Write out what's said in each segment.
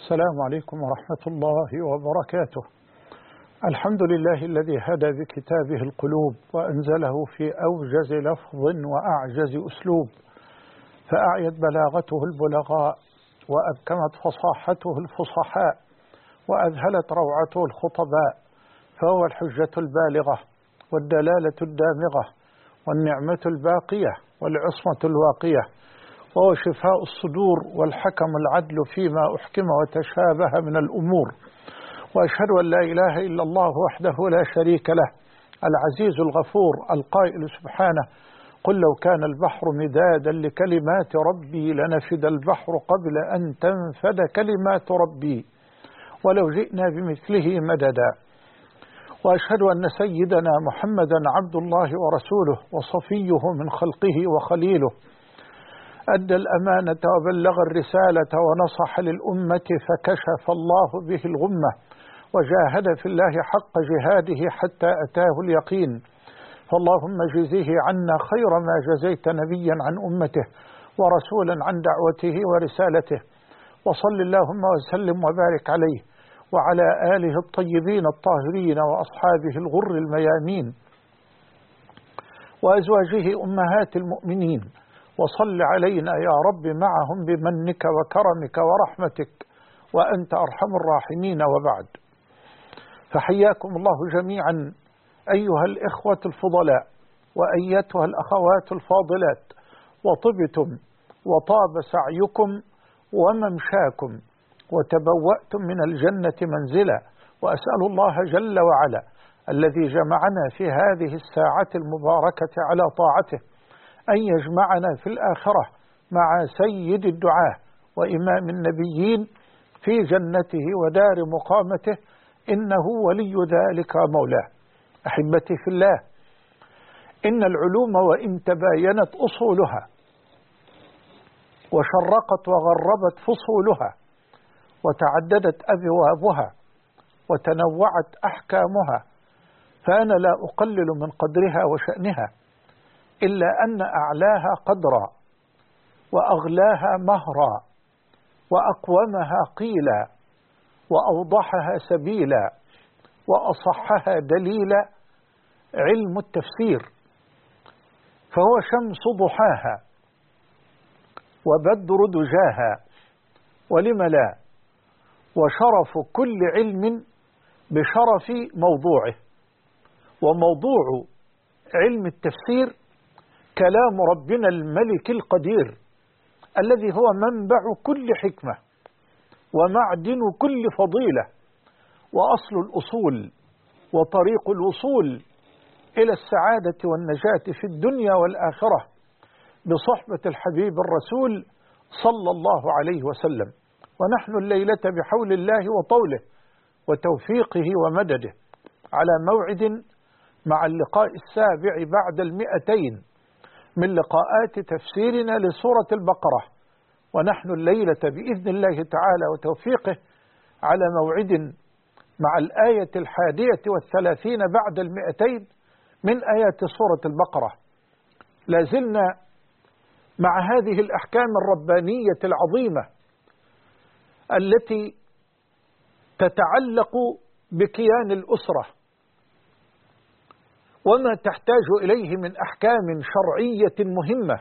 السلام عليكم ورحمة الله وبركاته. الحمد لله الذي هدى بكتابه القلوب وأنزله في أوجز لفظ وأعجز أسلوب، فأعيت بلاغته البلغاء وأبكمت فصاحته الفصحاء وأذهلت روعته الخطباء، فهو الحجة البالغة والدلالة الدامغة والنعمة الباقية والعصمة الواقية، وهو شفاء الصدور والحكم العدل فيما أحكم وتشابه من الأمور. وأشهد أن لا إله إلا الله وحده لا شريك له، العزيز الغفور القائل سبحانه: قل لو كان البحر مدادا لكلمات ربي لنفد البحر قبل أن تنفد كلمات ربي ولو جئنا بمثله مددا. وأشهد أن سيدنا محمدا عبد الله ورسوله وصفيه من خلقه وخليله، أدى الأمانة وبلغ الرسالة ونصح للأمة فكشف الله به الغمة، وجاهد في الله حق جهاده حتى أتاه اليقين. فاللهم جزيه عنا خير ما جزيت نبيا عن أمته ورسولا عن دعوته ورسالته، وصل اللهم وسلم وبارك عليه وعلى آله الطيبين الطاهرين وأصحابه الغر الميامين وأزواجه أمهات المؤمنين، وصل علينا يا رب معهم بمنك وكرمك ورحمتك وأنت أرحم الراحمين. وبعد، فحياكم الله جميعا أيها الإخوة الفضلاء وأيتها الأخوات الفاضلات، وطبتم وطاب سعيكم وممشاكم وتبوأتم من الجنة منزلا، وأسأل الله جل وعلا الذي جمعنا في هذه الساعة المباركة على طاعته أن يجمعنا في الآخرة مع سيد الدعاة وإمام النبيين في جنته ودار مقامته، إنه ولي ذلك مولاه. أحبتي في الله، إن العلوم وإن تباينت أصولها وشرقت وغربت فصولها وتعددت أبوابها وتنوعت أحكامها، فأنا لا أقلل من قدرها وشأنها، إلا أن أعلاها قدرا وأغلاها مهرا وأقومها قيلا وأوضحها سبيلا وأصحها دليلا علم التفسير، فهو شمس ضحاها وبدر دجاها، ولم لا، وشرف كل علم بشرف موضوعه. وموضوع علم التفسير كلام ربنا الملك القدير الذي هو منبع كل حكمة ومعدن كل فضيلة وأصل الأصول وطريق الوصول إلى السعادة والنجاة في الدنيا والآخرة بصحبة الحبيب الرسول صلى الله عليه وسلم. ونحن الليلة بحول الله وطوله وتوفيقه ومدده على موعد مع اللقاء السابع بعد 200 من لقاءات تفسيرنا لسورة البقرة، ونحن الليلة بإذن الله تعالى وتوفيقه على موعد مع الآية 31 بعد 200 من آيات سورة البقرة. لازلنا مع هذه الأحكام الربانية العظيمة التي تتعلق بكيان الأسرة وما تحتاج إليه من أحكام شرعية مهمة.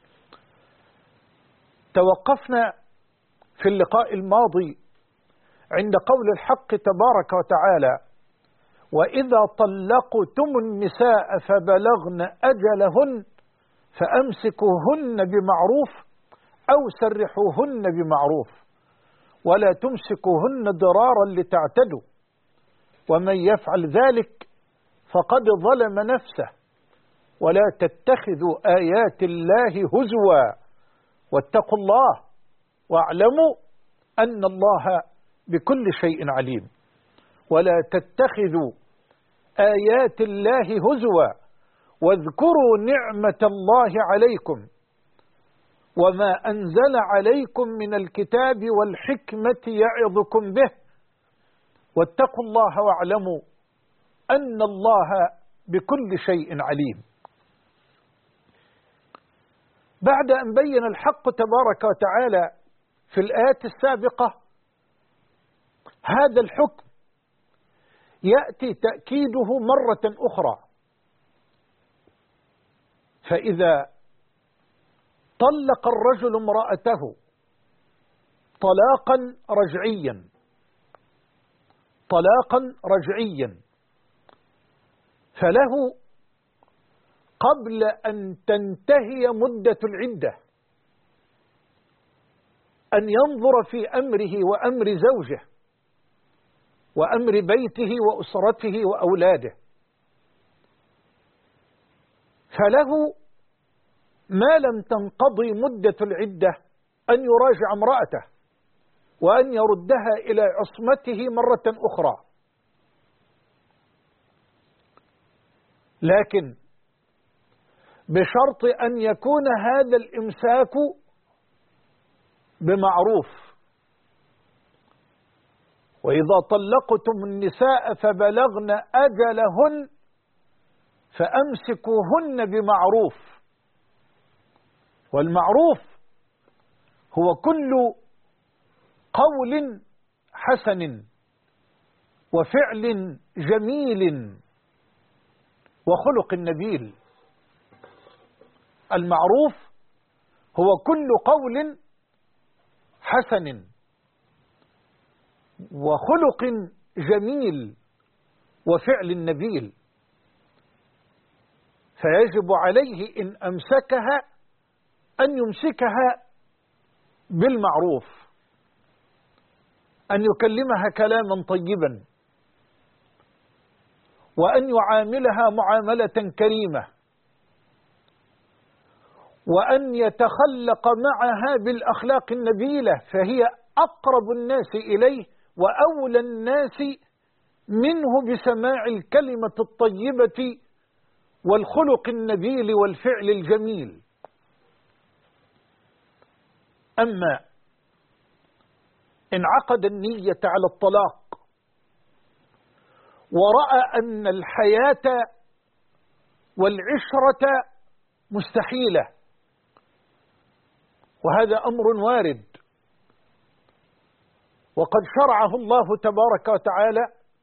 توقفنا في اللقاء الماضي عند قول الحق تبارك وتعالى: وإذا طلقتم النساء فبلغن أجلهن فأمسكوهن بمعروف أو سرحوهن بمعروف ولا تمسكوهن ضرارا لتعتدوا ومن يفعل ذلك فقد ظلم نفسه ولا تتخذوا آيات الله هزوا واتقوا الله واعلموا أن الله بكل شيء عليم. ولا تتخذوا آيات الله هزوا واذكروا نعمة الله عليكم وما أنزل عليكم من الكتاب والحكمة يعظكم به واتقوا الله واعلموا أن الله بكل شيء عليم. بعد أن بين الحق تبارك وتعالى في الآيات السابقة هذا الحكم يأتي تأكيده مرة أخرى. فإذا طلق الرجل امرأته طلاقا رجعيا فله قبل أن تنتهي مدة العدة أن ينظر في أمره وأمر زوجه وأمر بيته وأسرته وأولاده، فله ما لم تنقضي مدة العدة أن يراجع امرأته وأن يردها إلى عصمته مرة أخرى. لكن بشرط أن يكون هذا الإمساك بمعروف. وإذا طلقتم النساء فبلغن أجلهن فأمسكوهن بمعروف. والمعروف هو كل قول حسن وفعل جميل وخلق نبيل. المعروف هو كل قول حسن وخلق جميل وفعل نبيل. فيجب عليه إن أمسكها أن يمسكها بالمعروف، أن يكلمها كلاما طيبا، وأن يعاملها معاملة كريمة، وأن يتخلق معها بالأخلاق النبيلة، فهي أقرب الناس إليه وأولى الناس منه بسماع الكلمة الطيبة والخلق النبيل والفعل الجميل. أما إن عقد النية على الطلاق ورأى أن الحياة والعشرة مستحيلة، وهذا أمر وارد وقد شرعه الله تبارك وتعالى،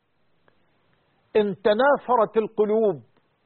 إن تنافرت القلوب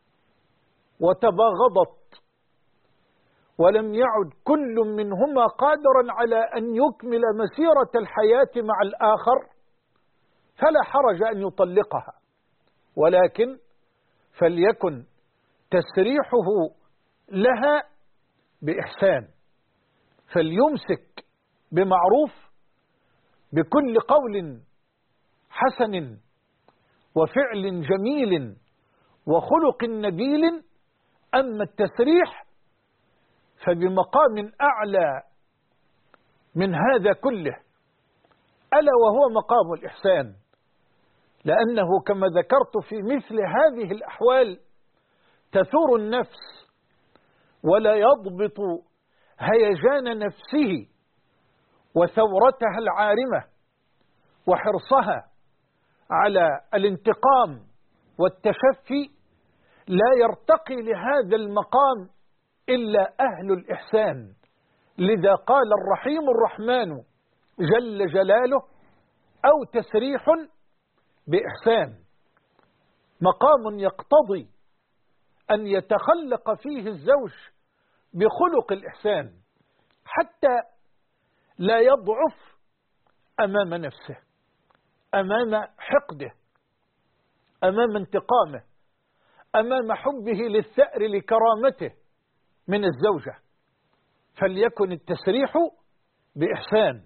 وتباغضت ولم يعد كل منهما قادرا على أن يكمل مسيرة الحياة مع الآخر فلا حرج أن يطلقها، ولكن فليكن تسريحه لها بإحسان، فليمسك بمعروف بكل قول حسن وفعل جميل وخلق نبيل. أما التسريح فبمقام أعلى من هذا كله، ألا وهو مقام الإحسان، لأنه كما ذكرت في مثل هذه الأحوال تثور النفس ولا يضبط هيجان نفسه وثورتها العارمة وحرصها على الانتقام والتشفي. لا يرتقي لهذا المقام إلا أهل الإحسان. لذا قال الرحيم الرحمن جل جلاله: أو تسريح بإحسان، مقام يقتضي أن يتخلق فيه الزوج بخلق الإحسان حتى لا يضعف أمام نفسه، أمام حقده، أمام انتقامه، أمام حبه للثأر لكرامته من الزوجة. فليكن التسريح بإحسان.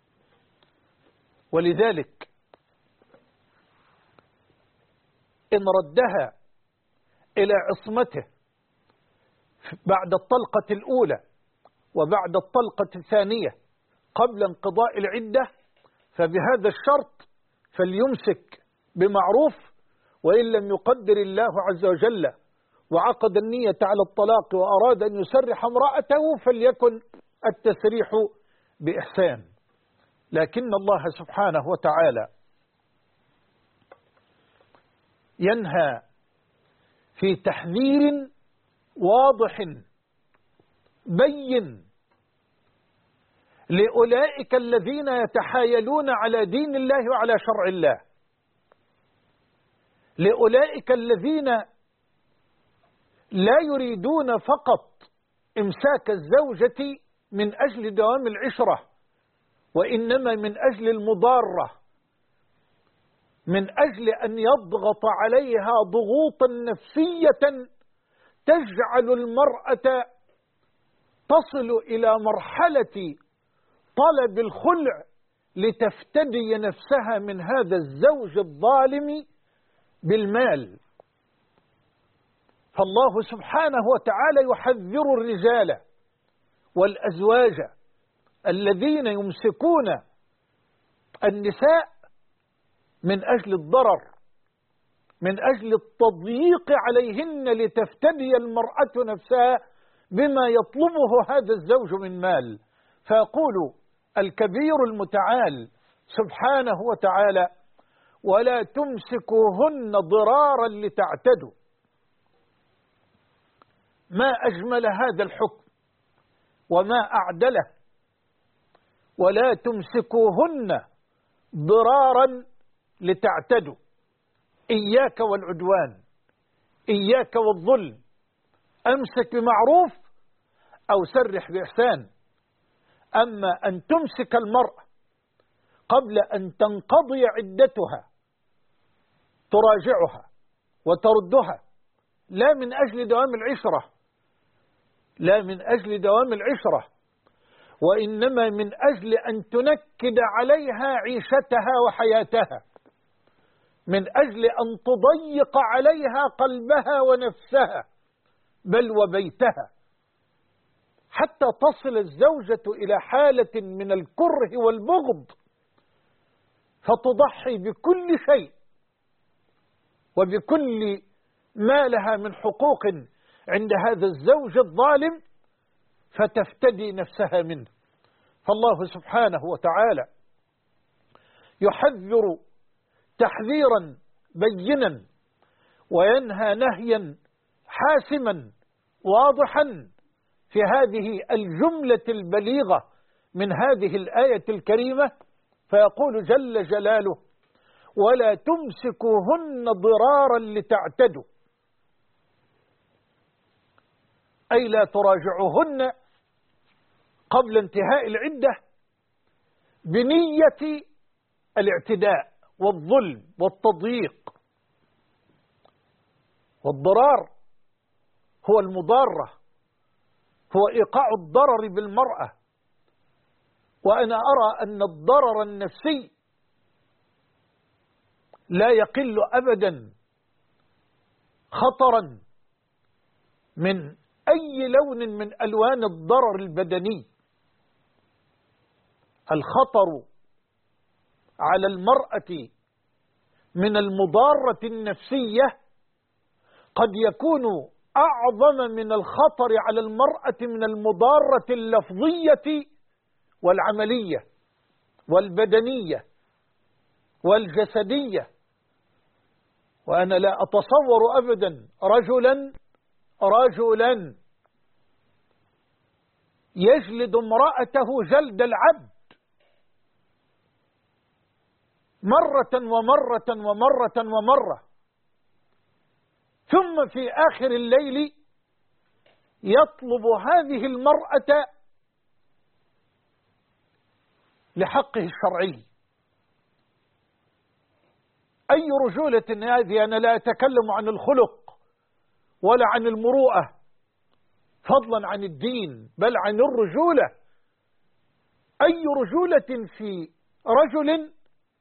ولذلك إن ردها إلى عصمته بعد الطلقة الأولى وبعد الطلقة الثانية قبل انقضاء العدة فبهذا الشرط فليمسك بمعروف، وإن لم يقدر الله عز وجل وعقد النية على الطلاق وأراد أن يسرح امرأته فليكن التسريح بإحسان. لكن الله سبحانه وتعالى ينهى في تحذير واضح بين لأولئك الذين يتحايلون على دين الله وعلى شرع الله، لأولئك الذين لا يريدون فقط إمساك الزوجة من أجل دوام العشرة، وإنما من أجل المضارة، من أجل أن يضغط عليها ضغوطا نفسية تجعل المرأة تصل إلى مرحلة طلب الخلع لتفتدي نفسها من هذا الزوج الظالم بالمال. فالله سبحانه وتعالى يحذر الرجال والأزواج الذين يمسكون النساء من أجل الضرر، من أجل التضييق عليهن لتفتدي المرأة نفسها بما يطلبه هذا الزوج من مال. فيقول الكبير المتعال سبحانه وتعالى: ولا تمسكوهن ضرارا لتعتدوا. ما أجمل هذا الحكم وما أعدله. ولا تمسكوهن ضرارا لتعتدوا. إياك والعدوان، إياك والظلم، أمسك بمعروف أو سرح بإحسان. أما أن تمسك المرأة قبل أن تنقضي عدتها تراجعها وتردها، لا من أجل دوام العشرة، لا من أجل دوام العشرة، وإنما من أجل أن تنكد عليها عيشتها وحياتها، من أجل أن تضيق عليها قلبها ونفسها بل وبيتها، حتى تصل الزوجة إلى حالة من الكره والبغض، فتضحي بكل شيء وبكل ما لها من حقوق عند هذا الزوج الظالم فتفتدي نفسها منه. فالله سبحانه وتعالى يحذر تحذيرا بينا وينهى نهيا حاسما واضحا في هذه الجملة البليغة من هذه الآية الكريمة، فيقول جل جلاله: ولا تمسكوهن ضرارا لتعتدوا، أي لا تراجعوهن قبل انتهاء العدة بنية الاعتداء والظلم والتضييق. والضرار هو المضارة، هو إيقاع الضرر بالمرأة. وأنا أرى أن الضرر النفسي لا يقل أبدا خطرا من أي لون من ألوان الضرر البدني. الخطر على المرأة من المضارة النفسية قد يكون أعظم من الخطر على المرأة من المضارة اللفظية والعملية والبدنية والجسدية. وأنا لا أتصور أبدا رجلا يجلد امرأته جلد العبد مرة ومرة ومرة ومرة، ثم في آخر الليل يطلب هذه المرأة لحقه الشرعي. أي رجولة هذه؟ أنا لا أتكلم عن الخلق ولا عن المروءة فضلا عن الدين، بل عن الرجولة. أي رجولة في رجل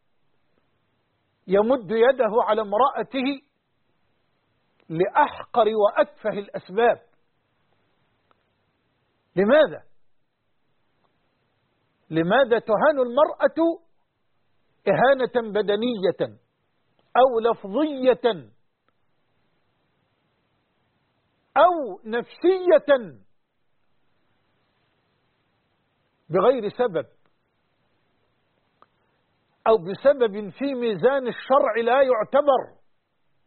يمد يده على امرأته لأحقر وأتفه الأسباب؟ لماذا تهان المرأة إهانة بدنية أو لفظية أو نفسية بغير سبب، أو بسبب في ميزان الشرع لا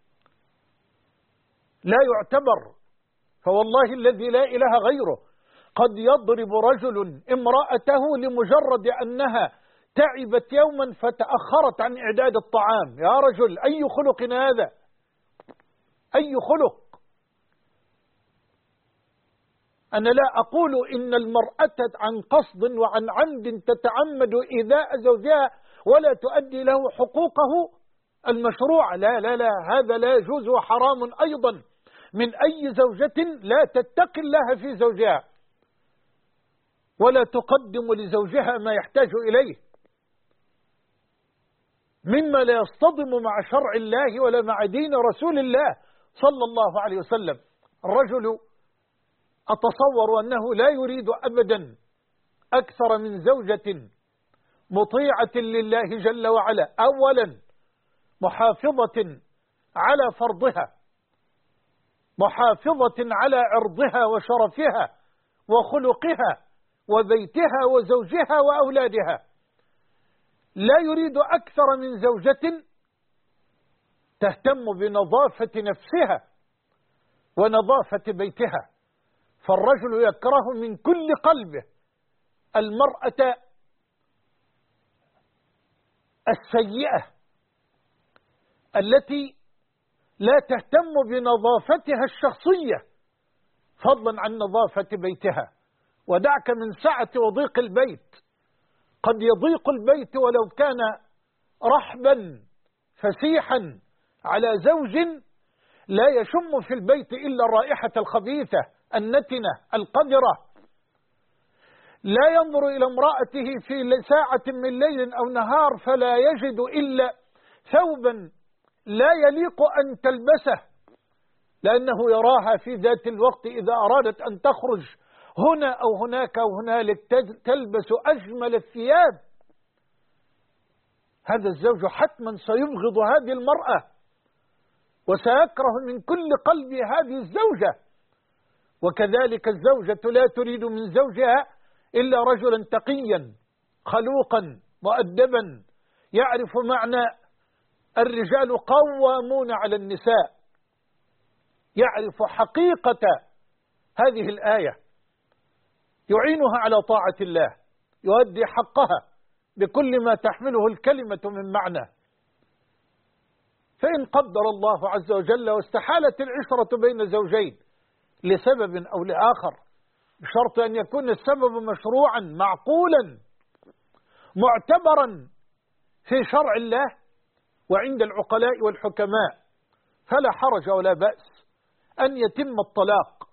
يعتبر. فوالله الذي لا إله غيره قد يضرب رجل امرأته لمجرد أنها تعبت يوما فتأخرت عن إعداد الطعام. يا رجل، أي خلق هذا؟ أي خلق؟ أنا لا أقول إن المرأة عن قصد وعن عمد تتعمد إيذاء زوجها ولا تؤدي له حقوقه المشروعة، لا لا لا، هذا لا يجوز وحرام أيضا من أي زوجة لا تتقي الله في زوجها ولا تقدم لزوجها ما يحتاج إليه، مما لا يصطدم مع شرع الله ولا مع دين رسول الله صلى الله عليه وسلم. الرجل أتصور أنه لا يريد أبدا أكثر من زوجة مطيعة لله جل وعلا، أولا محافظة على فرضها، محافظة على عرضها وشرفها وخلقها وبيتها وزوجها وأولادها. لا يريد أكثر من زوجة تهتم بنظافة نفسها ونظافة بيتها. فالرجل يكره من كل قلبه المرأة السيئة التي لا تهتم بنظافتها الشخصية فضلا عن نظافة بيتها. ودعك من سعة وضيق البيت، قد يضيق البيت ولو كان رحبا فسيحا على زوج لا يشم في البيت إلا الرائحة الخبيثة النتنة القذرة، لا ينظر إلى امرأته في ساعة من ليل أو نهار فلا يجد إلا ثوبا لا يليق أن تلبسه، لأنه يراها في ذات الوقت إذا أرادت أن تخرج هنا أو هناك أو هنالك تلبس أجمل الثياب. هذا الزوج حتما سيبغض هذه المرأة وسيكره من كل قلب هذه الزوجة. وكذلك الزوجة لا تريد من زوجها إلا رجلا تقيا خلوقا مؤدبا يعرف معنى الرجال قوامون على النساء، يعرف حقيقة هذه الآية، يعينها على طاعة الله، يؤدي حقها بكل ما تحمله الكلمة من معنى. فإن قدر الله عز وجل واستحالت العشرة بين زوجين لسبب أو لآخر، بشرط أن يكون السبب مشروعا معقولا معتبرا في شرع الله وعند العقلاء والحكماء، فلا حرج ولا بأس أن يتم الطلاق.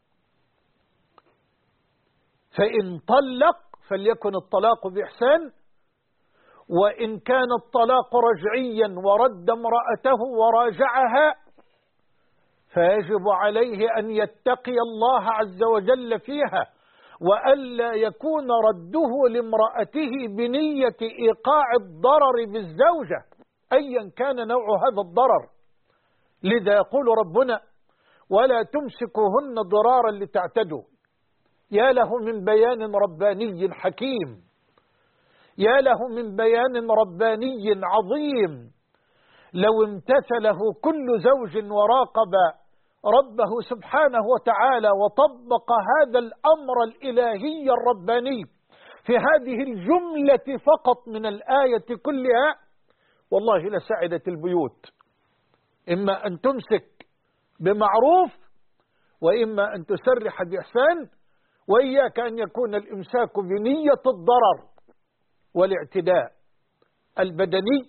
فإن طلق فليكن الطلاق بإحسان، وإن كان الطلاق رجعيا ورد امرأته وراجعها فيجب عليه أن يتقي الله عز وجل فيها، وألا يكون رده لامرأته بنية إيقاع الضرر بالزوجة أيا كان نوع هذا الضرر. لذا يقول ربنا: ولا تمسكوهن ضرارا لتعتدوا. يا له من بيان رباني حكيم، يا له من بيان رباني عظيم. لو امتثله كل زوج وراقب ربه سبحانه وتعالى وطبق هذا الأمر الإلهي الرباني في هذه الجملة فقط من الآية كلها، والله لسعدت البيوت. إما أن تمسك بمعروف وإما أن تسرح بإحسان، وإياك أن يكون الإمساك بنية الضرر والاعتداء البدني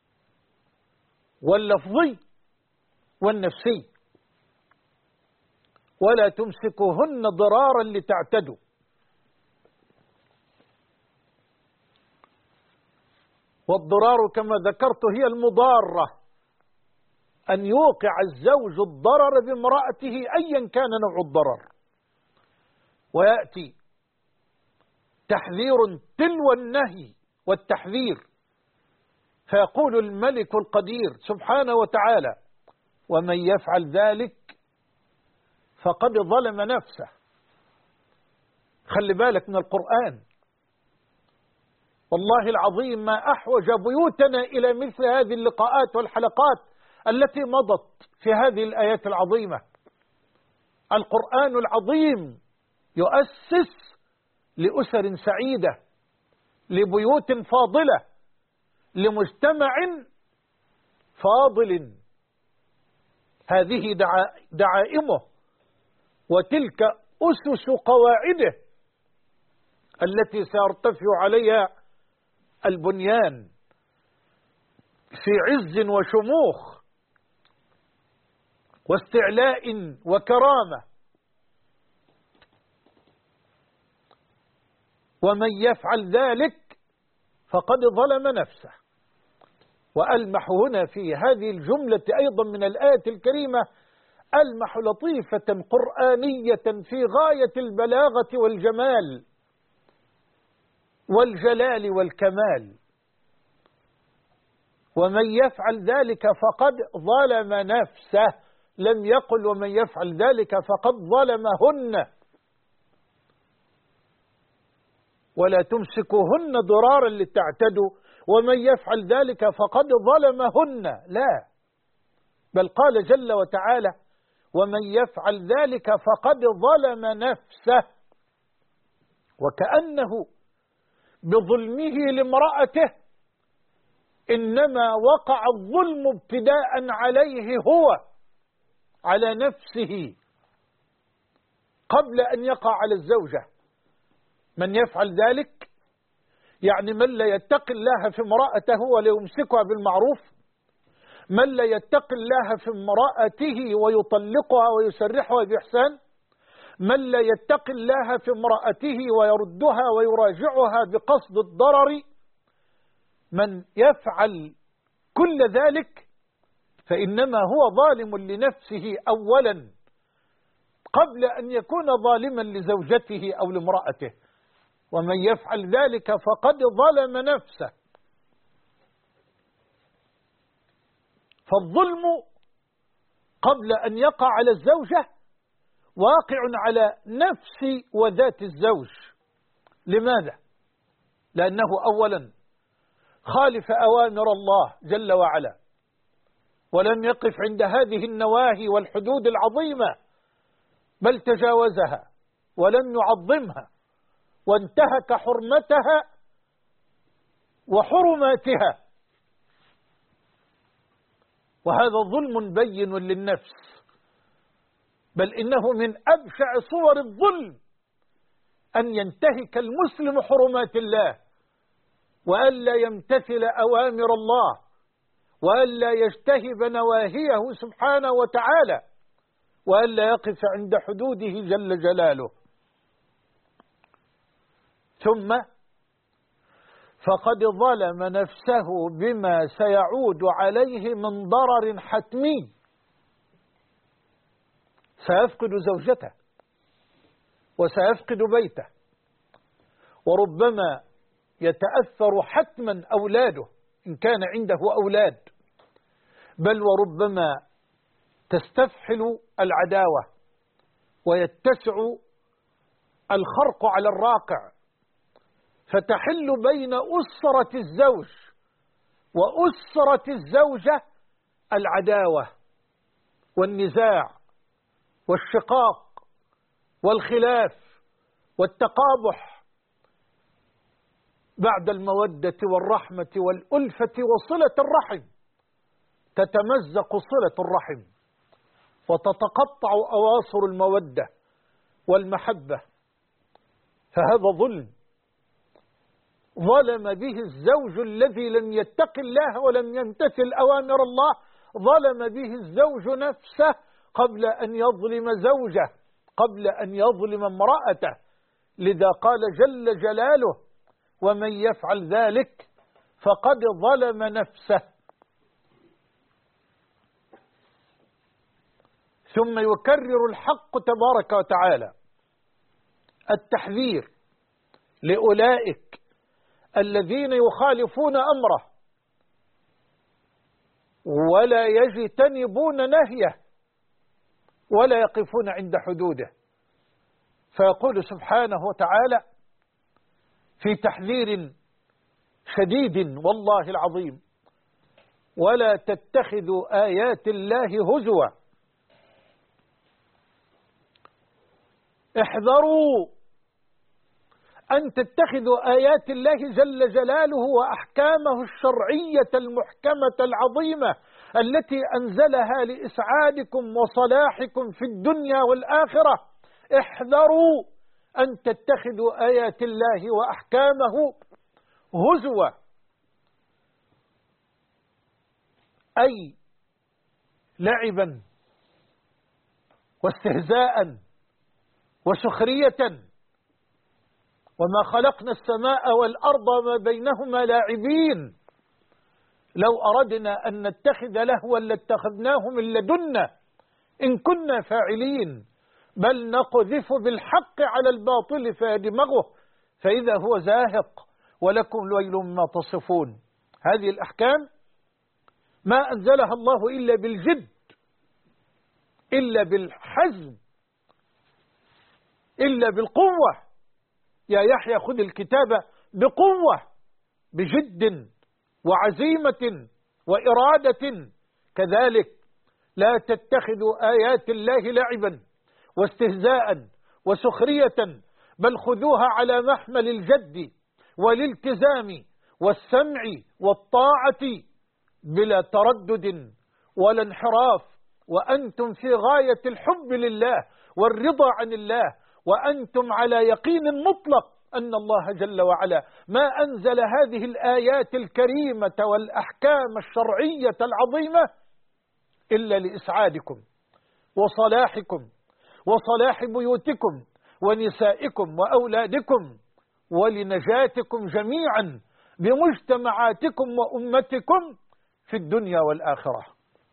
واللفظي والنفسي. ولا تمسكوهن ضرارا لتعتدوا. والضرار كما ذكرت هي المضارة، أن يوقع الزوج الضرر بامرأته أيا كان نوع الضرر. ويأتي تحذير تلو النهي والتحذير، فيقول الملك القدير سبحانه وتعالى: ومن يفعل ذلك فقد ظلم نفسه. خلي بالك من القرآن، والله العظيم ما أحوج بيوتنا إلى مثل هذه اللقاءات والحلقات التي مضت في هذه الآيات العظيمة. القرآن العظيم يؤسس لأسر سعيدة، لبيوت فاضلة، لمجتمع فاضل. هذه دعائمه، وتلك أسس قواعده التي سيرتفع عليها البنيان في عز وشموخ واستعلاء وكرامة. ومن يفعل ذلك فقد ظلم نفسه. وألمح هنا في هذه الجملة أيضا من الآية الكريمة ألمح لطيفة قرآنية في غاية البلاغة والجمال والجلال والكمال. ومن يفعل ذلك فقد ظلم نفسه، لم يقل ومن يفعل ذلك فقد ظلمهن، ولا تمسكوهن ضرارا لتعتدوا، ومن يفعل ذلك فقد ظلمهن، لا، بل قال جل وتعالى ومن يفعل ذلك فقد ظلم نفسه، وكأنه بظلمه لامرأته إنما وقع الظلم ابتداء عليه هو، على نفسه، قبل أن يقع على الزوجة. من يفعل ذلك يعني من لا يتقي الله في امرأته ولا يمسكها بالمعروف، من لا يتقي الله في امرأته ويطلقها ويسرحها بإحسان، من لا يتقي الله في امرأته ويردها ويراجعها بقصد الضرر. من يفعل كل ذلك فإنما هو ظالم لنفسه أولا قبل أن يكون ظالما لزوجته أو لامرأته. ومن يفعل ذلك فقد ظلم نفسه. فالظلم قبل أن يقع على الزوجة واقع على نفس وذات الزوج. لماذا؟ لأنه أولا خالف أوامر الله جل وعلا، ولم يقف عند هذه النواهي والحدود العظيمة، بل تجاوزها ولم يعظمها، وانتهك حرمتها وحرماتها. وهذا ظلم بين للنفس، بل إنه من أبشع صور الظلم أن ينتهك المسلم حرمات الله، وألا يمتثل أوامر الله، وألا يجتهب نواهيه سبحانه وتعالى، وألا يقف عند حدوده جل جلاله. ثم فقد ظلم نفسه بما سيعود عليه من ضرر حتمي. سيفقد زوجته وسيفقد بيته، وربما يتأثر حتما أولاده إن كان عنده أولاد، بل وربما تستفحل العداوة ويتسع الخرق على الراقع، فتحل بين أسرة الزوج وأسرة الزوجة العداوة والنزاع والشقاق والخلاف والتقابح، بعد المودة والرحمة والألفة وصلة الرحم تتمزق صلة الرحم وتتقطع أواصر المودة والمحبة. فهذا ظلم ظلم به الزوج الذي لم يتق الله ولم يمتثل أوامر الله، ظلم به الزوج نفسه قبل أن يظلم زوجه، قبل أن يظلم امرأته. لذا قال جل جلاله ومن يفعل ذلك فقد ظلم نفسه. ثم يكرر الحق تبارك وتعالى التحذير لأولئك الذين يخالفون أمره ولا يجتنبون نهيه ولا يقفون عند حدوده. فيقول سبحانه وتعالى في تحذير شديد والله العظيم ولا تتخذوا آيات الله هزوا احذروا أن تتخذوا آيات الله جل جلاله وأحكامه الشرعية المحكمة العظيمة التي أنزلها لإسعادكم وصلاحكم في الدنيا والآخرة. احذروا أن تتخذوا آيات الله وأحكامه هزوا، أي لعبا واستهزاء وسخرية. وما خلقنا السماء والأرض وما بينهما لاعبين. لو أردنا أن نتخذ لهوا لاتخذناه من لدنا إن كنا فاعلين، بل نقذف بالحق على الباطل فيدمغه فإذا هو زاهق ولكم الويل مما تصفون. هذه الأحكام ما أنزلها الله إلا بالجد، إلا بالحزم، إلا بالقوة. يا يحيى خذ الكتاب بقوة، بجد وعزيمة وإرادة. كذلك لا تتخذوا آيات الله لعبا واستهزاء وسخرية، بل خذوها على محمل الجد والالتزام والسمع والطاعة بلا تردد ولا انحراف، وأنتم في غاية الحب لله والرضا عن الله، وأنتم على يقين مطلق أن الله جل وعلا ما أنزل هذه الآيات الكريمة والأحكام الشرعية العظيمة إلا لإسعادكم وصلاحكم وصلاح بيوتكم ونسائكم وأولادكم ولنجاتكم جميعا بمجتمعاتكم وأمتكم في الدنيا والآخرة.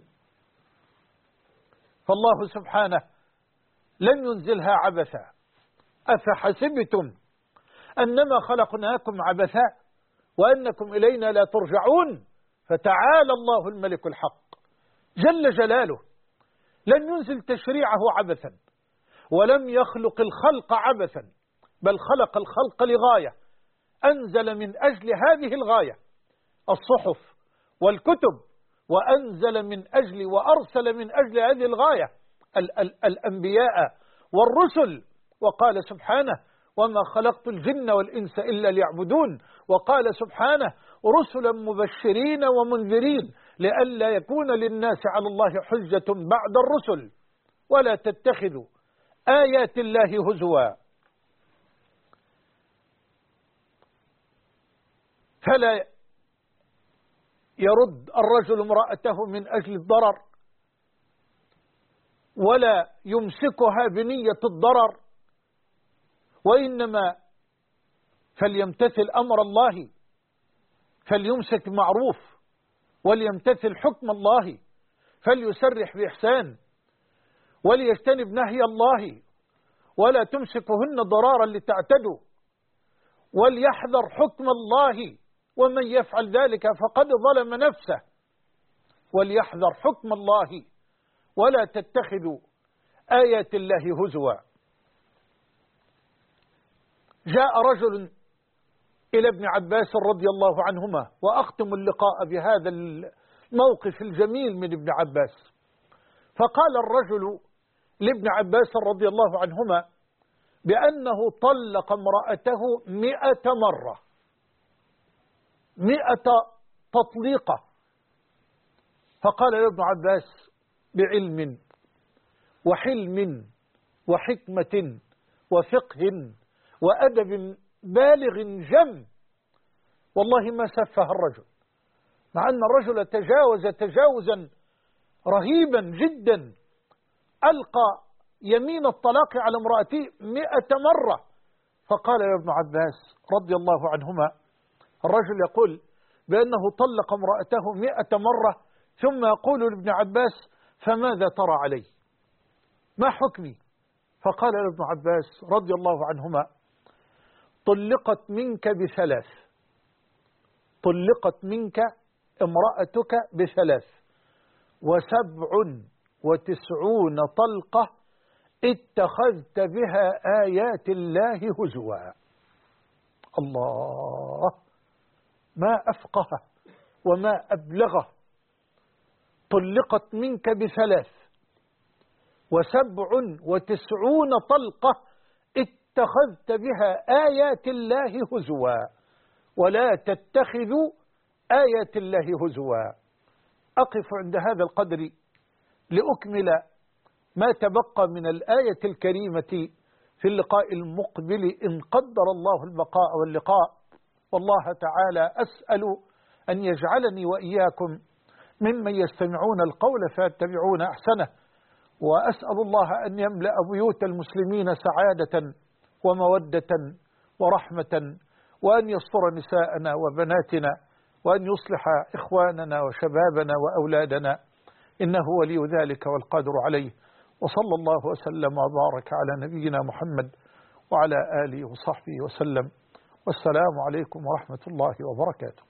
فالله سبحانه لن ينزلها عبثا. أفحسبتم أنما خلقناكم عبثا وأنكم إلينا لا ترجعون؟ فتعالى الله الملك الحق جل جلاله، لن ينزل تشريعه عبثا، ولم يخلق الخلق عبثا، بل خلق الخلق لغاية، أنزل من أجل هذه الغاية الصحف والكتب، وأنزل من أجل وأرسل من أجل هذه الغاية الأنبياء والرسل. وقال سبحانه وما خلقت الجن والإنس إلا ليعبدون. وقال سبحانه رسلا مبشرين ومنذرين لئلا يكون للناس على الله حجة بعد الرسل. ولا تتخذوا آيات الله هزوا. فلا يرد الرجل امرأته من أجل الضرر، ولا يمسكها بنية الضرر، وإنما فليمتثل أمر الله، فليمسك معروف، وليمتثل حكم الله، فليسرح بإحسان، وليجتنب نهي الله، ولا تمسكهن ضرارا لتعتدوا، وليحذر حكم الله، ومن يفعل ذلك فقد ظلم نفسه. وليحذر حكم الله ولا تتخذوا آيات الله هزوا. جاء رجل إلى ابن عباس رضي الله عنهما، وأختم اللقاء بهذا الموقف الجميل من ابن عباس. فقال الرجل لابن عباس رضي الله عنهما بأنه طلق امرأته 100 مرة، 100 تطليقة. فقال له ابن عباس بعلم وحلم وحكمة وفقه وأدب بالغ جم والله ما سفه الرجل، مع أن الرجل تجاوز تجاوزا رهيبا جدا، ألقى يمين الطلاق على امرأته 100 مرة. فقال يا ابن عباس رضي الله عنهما، الرجل يقول بأنه طلق امرأته 100 مرة، ثم يقول لابن عباس فماذا ترى علي؟ ما حكمي؟ فقال ابن عباس رضي الله عنهما طلقت منك ب3، طلقت منك امرأتك ب3 و97 طلقة اتخذت بها آيات الله هزوا. الله ما أفقه وما أبلغه. طلقت منك ب3 و97 طلقة اتخذت بها آيات الله هزوا، ولا تتخذوا آيات الله هزوا. أقف عند هذا القدر لأكمل ما تبقى من الآية الكريمة في اللقاء المقبل إن قدر الله البقاء واللقاء. والله تعالى أسأل أن يجعلني وإياكم ممن يستمعون القول فيتبعون أحسنه، وأسأل الله أن يملأ بيوت المسلمين سعادة ومودة ورحمة، وأن يستر نساءنا وبناتنا، وأن يصلح إخواننا وشبابنا وأولادنا، إنه ولي ذلك والقادر عليه. وصلى الله وسلم وبارك على نبينا محمد وعلى آله وصحبه وسلم، والسلام عليكم ورحمة الله وبركاته.